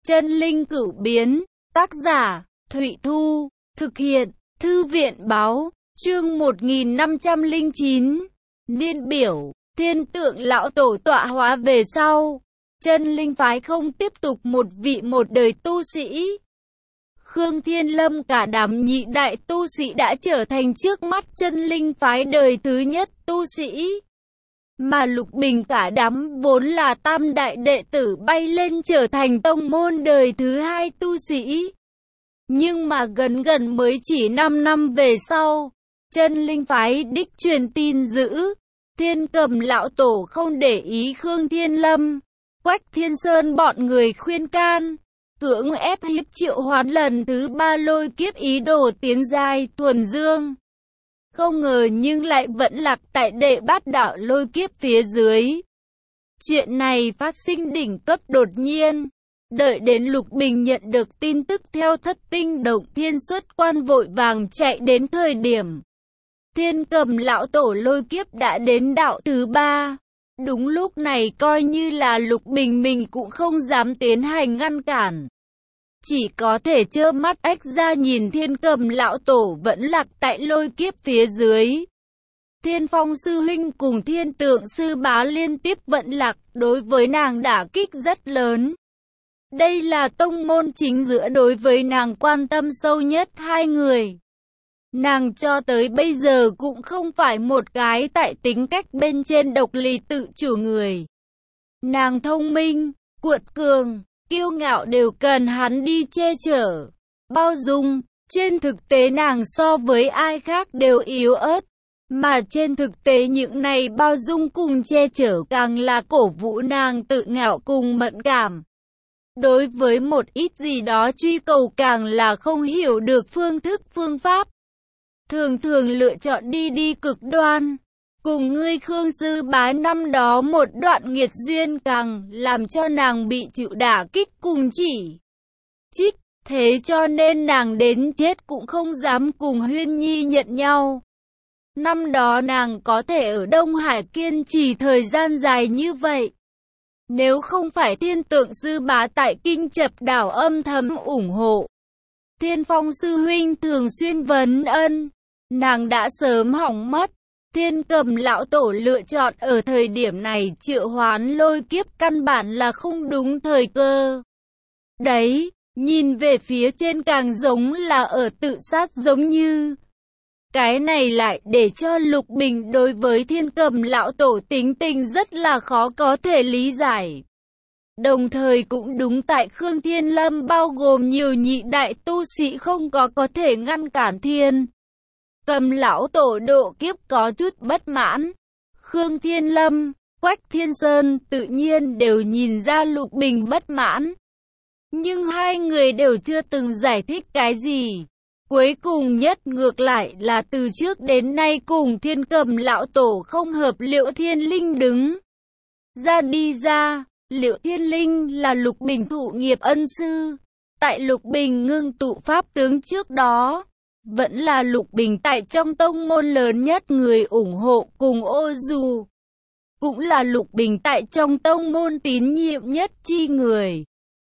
Chân linh cửu biến, tác giả, Thụy Thu, thực hiện, Thư viện báo, chương 1509, niên biểu, thiên tượng lão tổ tọa hóa về sau. Chân linh phái không tiếp tục một đời tu sĩ. Khương Thiên Lâm cả đám nhị đại tu sĩ đã trở thành trước mắt chân linh phái đời thứ nhất tu sĩ. Mà Lục Bình cả đám vốn là tam đại đệ tử bay lên trở thành tông môn đời thứ hai tu sĩ. Nhưng mà gần mới chỉ 5 năm về sau, chân linh phái đích truyền tin dữ. Thiên Cầm lão tổ không để ý Khương Thiên Lâm, Quách Thiên Sơn bọn người khuyên can, cưỡng ép hiếp triệu hoán lần thứ 3 lôi kiếp ý đồ tiến giai thuần dương. Không ngờ nhưng lại vẫn lạc tại đệ bát đạo lôi kiếp phía dưới. Chuyện này phát sinh đỉnh cấp đột nhiên. Đợi đến Lục Bình nhận được tin tức theo Thất Tinh Động Thiên xuất quan vội vàng chạy đến thời điểm Thiên Cầm lão tổ lôi kiếp đã đến đạo thứ 3. Đúng lúc này coi như là Lục Bình mình cũng không dám tiến hành ngăn cản. Chỉ có thể trơ mắt ếch ra nhìn Thiên Cầm lão tổ vẫn lạc tại lôi kiếp phía dưới. Thiên Phong sư huynh cùng Thiên Tượng sư bá liên tiếp vận lạc, đối với nàng đả kích rất lớn. Đây là tông môn chính giữa đối với nàng quan tâm sâu nhất hai người. Nàng cho tới bây giờ cũng không phải một cái tại tính cách bên trên độc lý tự chủ người. Nàng thông minh, cuột cường, kiêu ngạo đều cần hắn đi che chở, bao dung. Trên thực tế nàng so với ai khác đều yếu ớt. Mà trên thực tế những này bao dung cùng che chở càng là cổ vũ nàng tự ngạo cùng mẫn cảm. Đối với một ít gì đó truy cầu càng là không hiểu được phương thức phương pháp. Thường lựa chọn đi cực đoan. Cùng ngươi Khương sư bá năm đó một đoạn nghiệt duyên càng làm cho nàng bị chịu đả kích cùng chỉ trích. Thế cho nên nàng đến chết cũng không dám cùng Huyên Nhi nhận nhau. Năm đó nàng có thể ở Đông Hải kiên trì thời gian dài như vậy. Nếu không phải Thiên Tượng sư bá tại Kinh Chập đảo âm thầm ủng hộ, Thiên Phong sư huynh thường xuyên vấn ân, nàng đã sớm hỏng mất. Thiên Cầm lão tổ lựa chọn ở thời điểm này triệu hoán lôi kiếp căn bản là không đúng thời cơ. Đấy, nhìn về phía trên càng giống là ở tự sát giống như. Cái này lại để cho Lục Bình đối với Thiên Cầm lão tổ tính tình rất là khó có thể lý giải. Đồng thời cũng đúng tại Khương Thiên Lâm bao gồm nhiều nhị đại tu sĩ không có thể ngăn cản Thiên Cầm lão tổ độ kiếp có chút bất mãn. Khương Thiên Lâm, Quách Thiên Sơn tự nhiên đều nhìn ra Lục Bình bất mãn. Nhưng hai người đều chưa từng giải thích cái gì. Cuối cùng nhất ngược lại là từ trước đến nay cùng Thiên Cầm lão tổ không hợp Liễu Thiên Linh đứng ra. Liễu Thiên Linh là Lục Bình thụ nghiệp ân sư. Tại Lục Bình ngưng tụ pháp tướng trước đó, vẫn là Lục Bình tại trong tông môn lớn nhất người ủng hộ cùng ô dù. Cũng là Lục Bình tại trong tông môn tín nhiệm nhất chi người.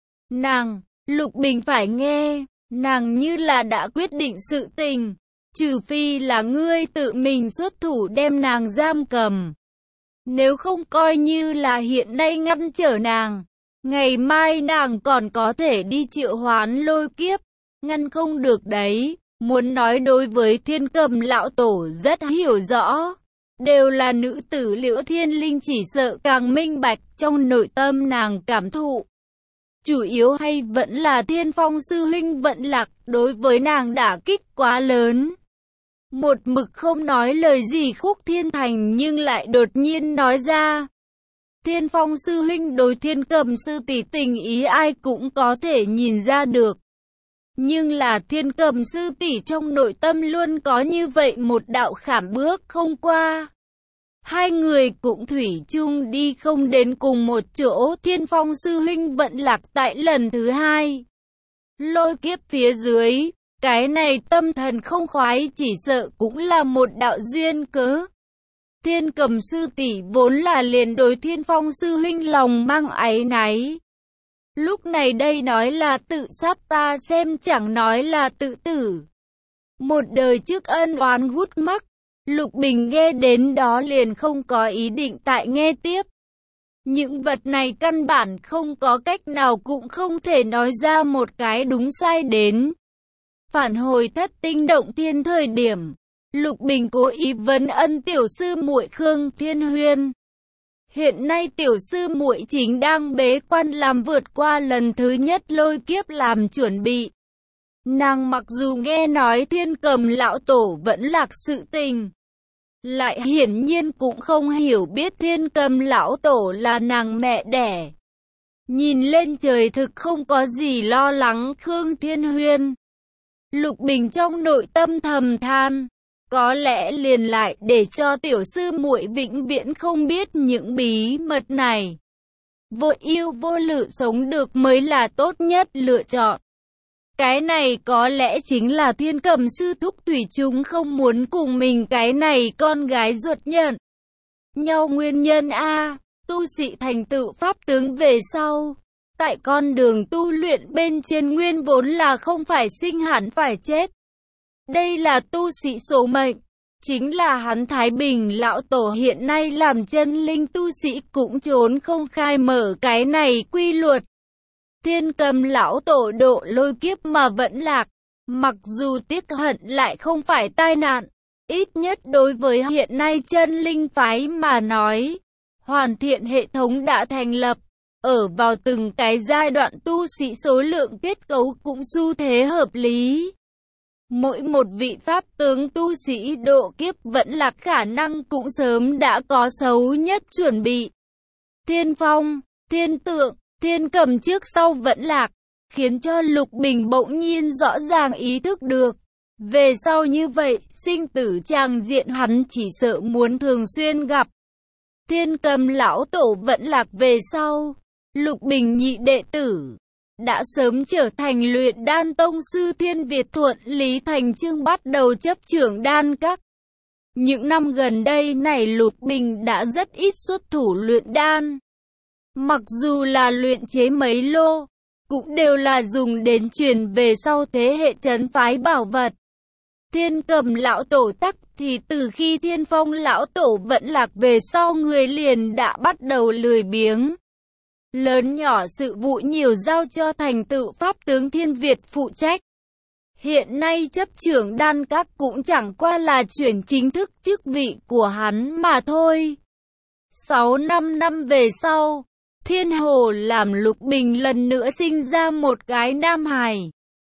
Lục Bình phải nghe. Nàng như là đã quyết định sự tình, trừ phi là ngươi tự mình xuất thủ đem nàng giam cầm. Nếu không coi như là hiện nay ngăn trở nàng, ngày mai nàng còn có thể đi triệu hoán lôi kiếp, ngăn không được đấy. Muốn nói đối với Thiên Cầm lão tổ rất hiểu rõ, đều là nữ tử Liễu Thiên Linh chỉ sợ càng minh bạch trong nội tâm nàng cảm thụ. Chủ yếu hay vẫn là Thiên Phong sư huynh vận lạc đối với nàng đả kích quá lớn. Một mực không nói lời gì Khúc Thiên Thành nhưng lại đột nhiên nói ra. Thiên Phong sư huynh đối Thiên Cầm sư tỷ tình ý ai cũng có thể nhìn ra được. Nhưng là Thiên Cầm sư tỷ trong nội tâm luôn có như vậy một đạo khảm bước không qua. Hai người cũng thủy chung đi không đến cùng một chỗ. Thiên Phong sư huynh vận lạc tại lần thứ 2. Lôi kiếp phía dưới, cái này tâm thần không khoái chỉ sợ cũng là một đạo duyên cớ. Thiên Cầm sư tỷ vốn là liền đối Thiên Phong sư huynh lòng mang áy náy. Lúc này đây nói là tự sát ta xem chẳng nói là tự tử. Một đời trước ân oán gút mắc, Lục Bình nghe đến đó liền không có ý định tại nghe tiếp. Những vật này căn bản không có cách nào cũng không thể nói ra một cái đúng sai đến. Phản hồi Thất Tinh Động Thiên thời điểm, Lục Bình cố ý vấn ân tiểu sư muội Khương Thiên Huyên. Hiện nay tiểu sư muội chính đang bế quan làm vượt qua lần thứ nhất lôi kiếp làm chuẩn bị. Nàng mặc dù nghe nói Thiên Cầm lão tổ vẫn lạc sự tình, lại hiển nhiên cũng không hiểu biết Thiên Cầm lão tổ là nàng mẹ đẻ. Nhìn lên trời thực không có gì lo lắng Khương Thiên Huyên. Lục Bình trong nội tâm thầm than, có lẽ liền lại để cho tiểu sư muội vĩnh viễn không biết những bí mật này. Vô yêu vô lự sống được mới là tốt nhất lựa chọn. Cái này có lẽ chính là Thiên Cầm sư thúc thủy chung không muốn cùng mình cái này con gái ruột nhận nhau nguyên nhân a. Tu sĩ thành tựu pháp tướng về sau, tại con đường tu luyện bên trên nguyên vốn là không phải sinh hẳn phải chết. Đây là tu sĩ số mệnh, chính là hắn Thái Bình lão tổ hiện nay làm chân linh tu sĩ cũng trốn không khai mở cái này quy luật. Thiên Cầm lão tổ độ lôi kiếp mà vẫn lạc, mặc dù tiếc hận lại không phải tai nạn, ít nhất đối với hiện nay chân linh phái mà nói, hoàn thiện hệ thống đã thành lập, ở vào từng cái giai đoạn tu sĩ số lượng kết cấu cũng xu thế hợp lý. Mỗi một vị pháp tướng tu sĩ độ kiếp vẫn lạc khả năng cũng sớm đã có xấu nhất chuẩn bị. Thiên Phong, Thiên Tượng, Thiên Cầm trước sau vẫn lạc, khiến cho Lục Bình bỗng nhiên rõ ràng ý thức được. Về sau như vậy, sinh tử tràng diện hắn chỉ sợ muốn thường xuyên gặp. Thiên Cầm lão tổ vẫn lạc về sau, Lục Bình nhị đệ tử đã sớm trở thành luyện đan tông sư Thiên Việt Thuận Lý Thành Chương bắt đầu chấp trưởng đan các. Những năm gần đây này Lục Bình đã rất ít xuất thủ luyện đan. Mặc dù là luyện chế mấy lô, cũng đều là dùng đến truyền về sau thế hệ trấn phái bảo vật. Thiên Cầm lão tổ tắc thì từ khi Thiên Phong lão tổ vẫn lạc về sau người liền đã bắt đầu lười biếng. Lớn nhỏ sự vụ nhiều giao cho thành tựu pháp tướng Thiên Việt phụ trách. Hiện nay chấp trưởng đan các cũng chẳng qua là chuyển chính thức chức vị của hắn mà thôi. 6-5 năm về sau, Thiên Hồ làm Lục Bình lần nữa sinh ra một cái nam hài.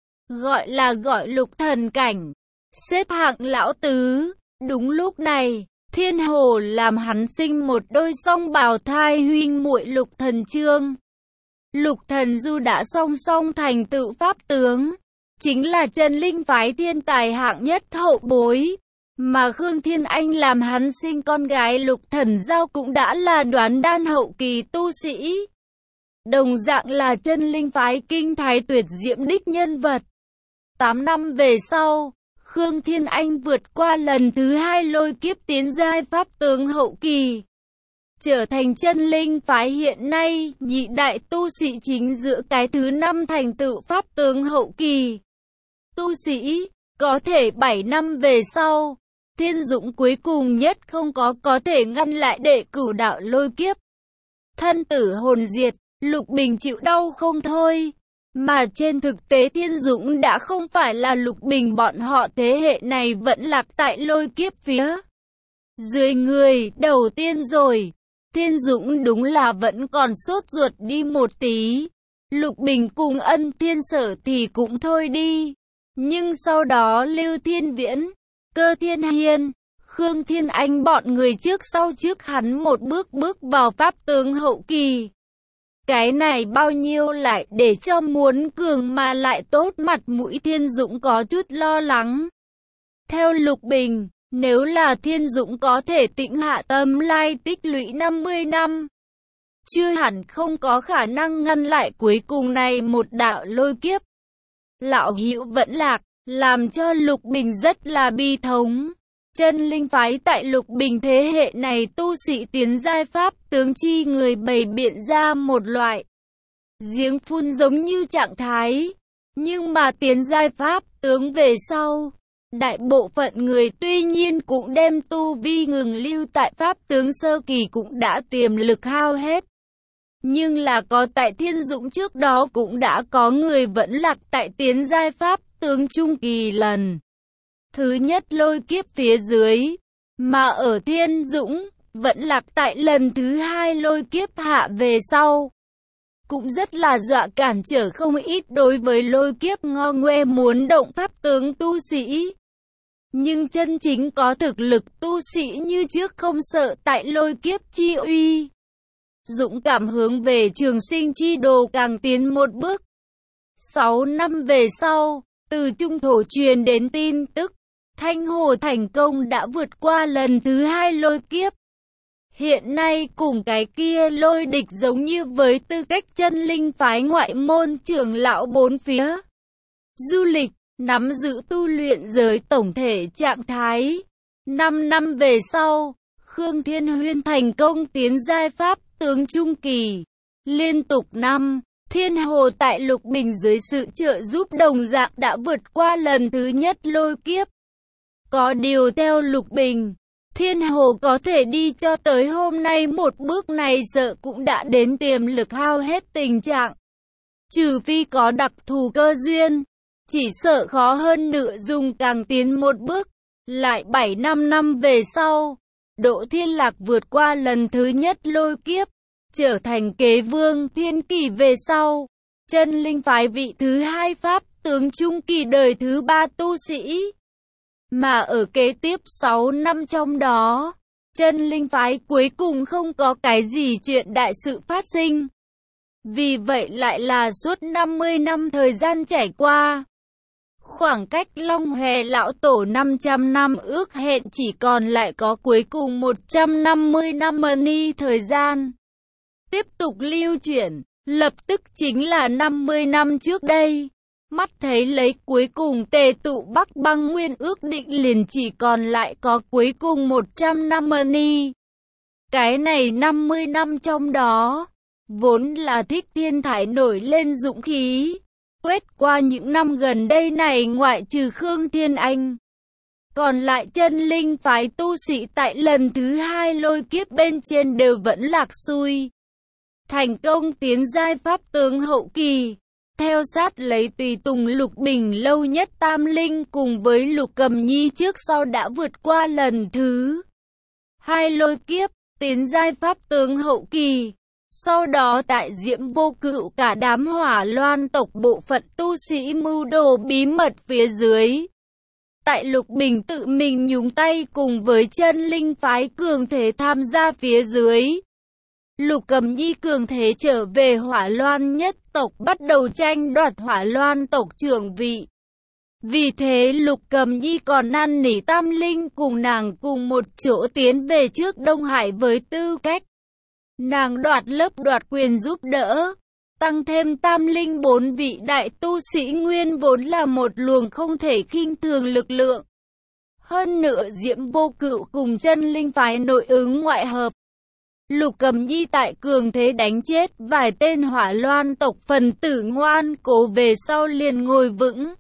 Gọi Lục Thần Cảnh, xếp hạng lão tứ. Đúng lúc này, Thiên Hồ làm hắn sinh một đôi song bào thai huynh muội Lục Thần Chương. Lục Thần Du đã song song thành tựu pháp tướng, chính là chân linh phái thiên tài hạng nhất hậu bối. Mà Khương Thiên Anh làm hắn sinh con gái Lục Thần Giao cũng đã là đoán đan hậu kỳ tu sĩ. Đồng dạng là chân linh phái kinh thái tuyệt diễm đích nhân vật. 8 năm về sau, Khương Thiên Anh vượt qua lần thứ 2 lôi kiếp tiến giai pháp tướng hậu kỳ, trở thành chân linh phái hiện nay nhị đại tu sĩ chính giữa cái thứ 5 thành tựu pháp tướng hậu kỳ. Tu sĩ, có thể 7 năm về sau, Thiên Dũng cuối cùng nhất không có thể ngăn lại đệ cửu đạo lôi kiếp. Thân tử hồn diệt, Lục Bình chịu đau không thôi. Mà trên thực tế Thiên Dũng đã không phải là Lục Bình bọn họ thế hệ này vẫn lạc tại lôi kiếp phía dưới người đầu tiên rồi. Thiên Dũng đúng là vẫn còn sốt ruột đi một tí. Lục Bình cùng Ân Thiên Sở thì cũng thôi đi. Nhưng sau đó Lưu Thiên Viễn, Cơ Thiên Hiên, Khương Thiên Anh bọn người trước sau trước hắn một bước vào pháp tướng hậu kỳ. Cái này bao nhiêu lại để cho muốn cường mà lại tốt mặt mũi Thiên Dũng có chút lo lắng. Theo Lục Bình, nếu là Thiên Dũng có thể tĩnh hạ tâm lai tích lũy 50 năm, chưa hẳn không có khả năng ngăn lại cuối cùng này một đạo lôi kiếp. Lão hữu vẫn lạc, làm cho Lục Bình rất là bi thống. Chân linh phái tại Lục Bình thế hệ này tu sĩ tiến giai pháp tướng chi người bày biện ra một loại giếng phun giống như trạng thái. Nhưng mà tiến giai pháp tướng về sau, đại bộ phận người tuy nhiên cũng đem tu vi ngừng lưu tại pháp tướng sơ kỳ cũng đã tiềm lực hao hết. Nhưng là có tại Thiên Dũng trước đó cũng đã có người vẫn lạc tại tiến giai pháp tướng trung kỳ lần thứ nhất lôi kiếp phía dưới, mà ở Thiên Dũng vẫn lạc tại lần thứ hai lôi kiếp hạ về sau. Cũng rất là dọa cản trở không ít đối với lôi kiếp ngo ngoe muốn động pháp tướng tu sĩ. Nhưng chân chính có thực lực tu sĩ như trước không sợ tại lôi kiếp chi uy. Dũng cảm hướng về trường sinh chi đồ càng tiến một bước. 6 năm về sau, từ trung thổ truyền đến tin tức, Thanh Hồ thành công đã vượt qua lần thứ hai lôi kiếp. Hiện nay cùng cái kia lôi địch giống như với tư cách chân linh phái ngoại môn trưởng lão bốn phía. Du lịch, nắm giữ tu luyện giới tổng thể trạng thái. 5 năm về sau, Khương Thiên Huyên thành công tiến giai pháp tướng trung kỳ. Liên tục năm, Thiên Hồ tại Lục Bình dưới sự trợ giúp đồng dạng đã vượt qua lần thứ nhất lôi kiếp. Có điều theo Lục Bình, Thiên Hồ có thể đi cho tới hôm nay một bước này sợ cũng đã đến tiềm lực hao hết tình trạng. Trừ phi có đặc thù cơ duyên, chỉ sợ khó hơn nữa dùng càng tiến một bước. Lại 7-5 năm về sau, Đỗ Thiên Lạc vượt qua lần thứ nhất lôi kiếp, trở thành kế vương thiên kỳ về sau. Chân linh phái vị thứ hai pháp tướng trung kỳ đời thứ ba tu sĩ. Mà ở kế tiếp 6 năm trong đó, chân linh phái cuối cùng không có cái gì chuyện đại sự phát sinh. Vì vậy lại là suốt 50 năm thời gian trải qua. Khoảng cách Long Hòe lão tổ 500 năm ước hẹn chỉ còn lại có cuối cùng 150 năm money thời gian. Tiếp tục lưu chuyển, lập tức chính là 50 năm trước đây. Mắt thấy lấy cuối cùng tề tụ Bắc Băng Nguyên ước định liền chỉ còn lại có cuối cùng 100 năm money. Cái này 50 năm trong đó, vốn là Thích Thiên Thải nổi lên dũng khí. Quét qua những năm gần đây này ngoại trừ Khương Thiên Anh, còn lại chân linh phái tu sĩ tại lần thứ hai lôi kiếp bên trên đều vẫn lạc xuôi. Thành công tiến giai pháp tướng hậu kỳ, theo sát lấy tùy tùng Lục Bình lâu nhất Tam Linh cùng với Lục Cầm Nhi trước sau đã vượt qua lần thứ hai lôi kiếp, tiến giai pháp tướng hậu kỳ. Sau đó tại Diễm Vô Cựu cả đám Hỏa Loan tộc bộ phận tu sĩ mưu đồ bí mật phía dưới. Tại Lục Bình tự mình nhúng tay cùng với chân linh phái cường thế tham gia phía dưới. Lục Cầm Nhi cường thế trở về Hỏa Loan nhất tộc bắt đầu tranh đoạt Hỏa Loan tộc trưởng vị. Vì thế Lục Cầm Nhi còn năn nỉ Tam Linh cùng nàng cùng một chỗ tiến về trước Đông Hải với tư cách nàng đoạt lớp đoạt quyền giúp đỡ, tăng thêm Tam Linh 4 vị đại tu sĩ nguyên vốn là một luồng không thể khinh thường lực lượng. Hơn nữa Diễm Vô Cựu cùng chân linh phái nội ứng ngoại hợp. Lục Cầm Nhi tại cường thế đánh chết vài tên Hỏa Loan tộc phần tử ngoan cố về sau liền ngồi vững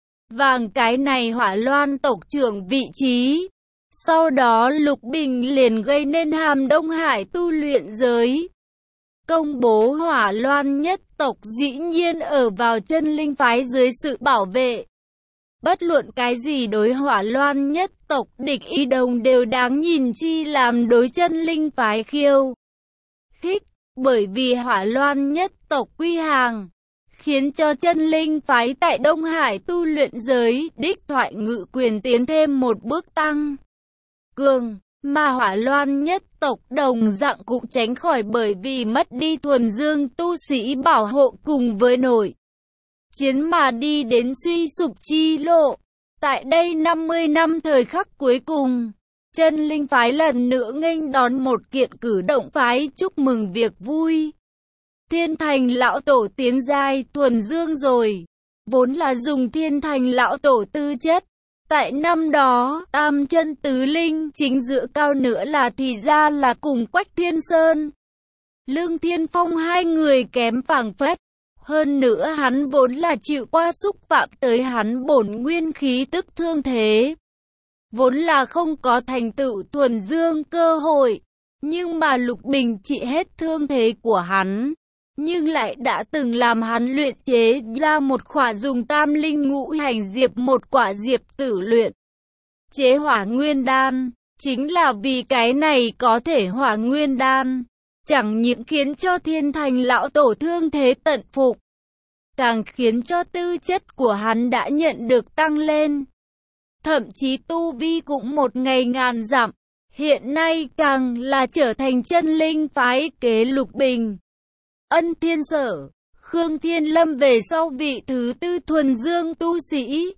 vàng cái này Hỏa Loan tộc trưởng vị trí. Sau đó Lục Bình liền gây nên hàm Đông Hải tu luyện giới. Công bố Hỏa Loan nhất tộc dĩ nhiên ở vào chân linh phái dưới sự bảo vệ. Bất luận cái gì đối Hỏa Loan nhất tộc địch ý đồng đều đáng nhìn chi làm đối chân linh phái khiêu khích, bởi vì Hỏa Loan nhất tộc quy hàng, khiến cho chân linh phái tại Đông Hải tu luyện giới đích thoại ngự quyền tiến thêm một bước tăng cường, mà Hỏa Loan nhất tộc đồng dạng cũng tránh khỏi bởi vì mất đi thuần dương tu sĩ bảo hộ cùng với nội chiến mà đi đến suy sụp chi lộ. Tại đây 50 năm thời khắc cuối cùng, chân linh phái lần nữa nghênh đón một kiện cử động phái chúc mừng việc vui. Thiên Thành lão tổ tiến giai thuần dương rồi, vốn là dùng Thiên Thành lão tổ tư chất. Tại năm đó, Tam Chân Tứ Linh chính giữa cao nữa là thì ra là cùng Quách Thiên Sơn, Lương Thiên Phong hai người kém phảng phất. Hơn nữa hắn vốn là chịu qua xúc phạm tới hắn bổn nguyên khí tức thương thế. Vốn là không có thành tựu thuần dương cơ hội. Nhưng mà Lục Bình trị hết thương thế của hắn. Nhưng lại đã từng làm hắn luyện chế ra một khỏa dùng tam linh ngũ hành diệp một quả diệp tử luyện chế hỏa nguyên đan. Chính là vì cái này có thể hỏa nguyên đan. Chẳng những khiến cho Thiên Thành lão tổ thương thế tận phục. Càng khiến cho tư chất của hắn đã nhận được tăng lên. Thậm chí tu vi cũng một ngày ngàn dặm. Hiện nay càng là trở thành chân linh phái kế Lục Bình. Ân Thiên Sở, Khương Thiên Lâm về sau vị thứ tư thuần dương tu sĩ.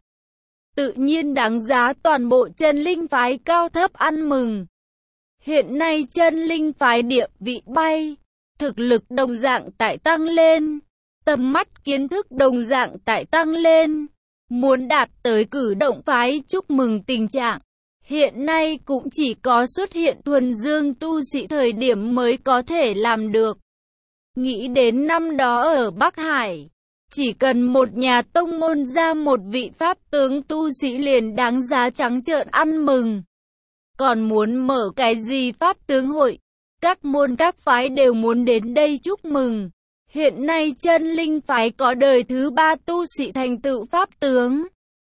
Tự nhiên đáng giá toàn bộ chân linh phái cao thấp ăn mừng. Hiện nay chân linh phái địa vị bay, thực lực đồng dạng tại tăng lên, tầm mắt kiến thức đồng dạng tại tăng lên. Muốn đạt tới cử động phái chúc mừng tình trạng, hiện nay cũng chỉ có xuất hiện thuần dương tu sĩ thời điểm mới có thể làm được. Nghĩ đến năm đó ở Bắc Hải, chỉ cần một nhà tông môn ra một vị pháp tướng tu sĩ liền đáng giá trắng trợn ăn mừng. Còn muốn mở cái gì pháp tướng hội, các môn các phái đều muốn đến đây chúc mừng. Hiện nay chân linh phái có đời thứ ba tu sĩ thành tựu pháp tướng.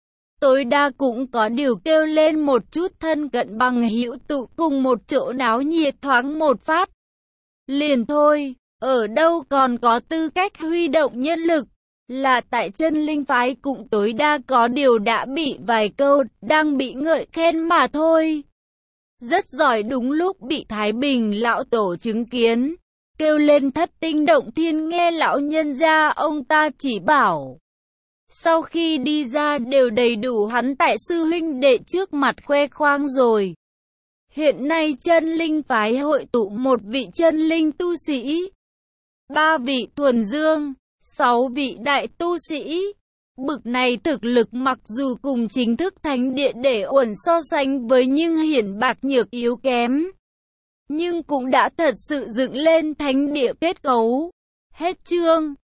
Tối đa cũng có điều kêu lên một chút thân cận bằng hữu tụ cùng một chỗ náo nhiệt thoáng một phát. Liền thôi, ở đâu còn có tư cách huy động nhân lực. Là tại chân linh phái cũng tối đa có điều đã bị vài câu, đang bị ngợi khen mà thôi. Rất giỏi đúng lúc bị Thái Bình lão tổ chứng kiến. Kêu lên thất tinh động thiên nghe lão nhân gia ông ta chỉ bảo. Sau khi đi ra đều đầy đủ hắn tại sư huynh đệ trước mặt khoe khoang rồi. Hiện nay chân linh phái hội tụ một vị chân linh tu sĩ, 3 vị thuần dương, 6 vị đại tu sĩ. Bực này thực lực mặc dù cùng chính thức thánh địa để uẩn so sánh với nhưng hiển bạc nhược yếu kém. Nhưng cũng đã thật sự dựng lên thánh địa kết cấu. Hết chương.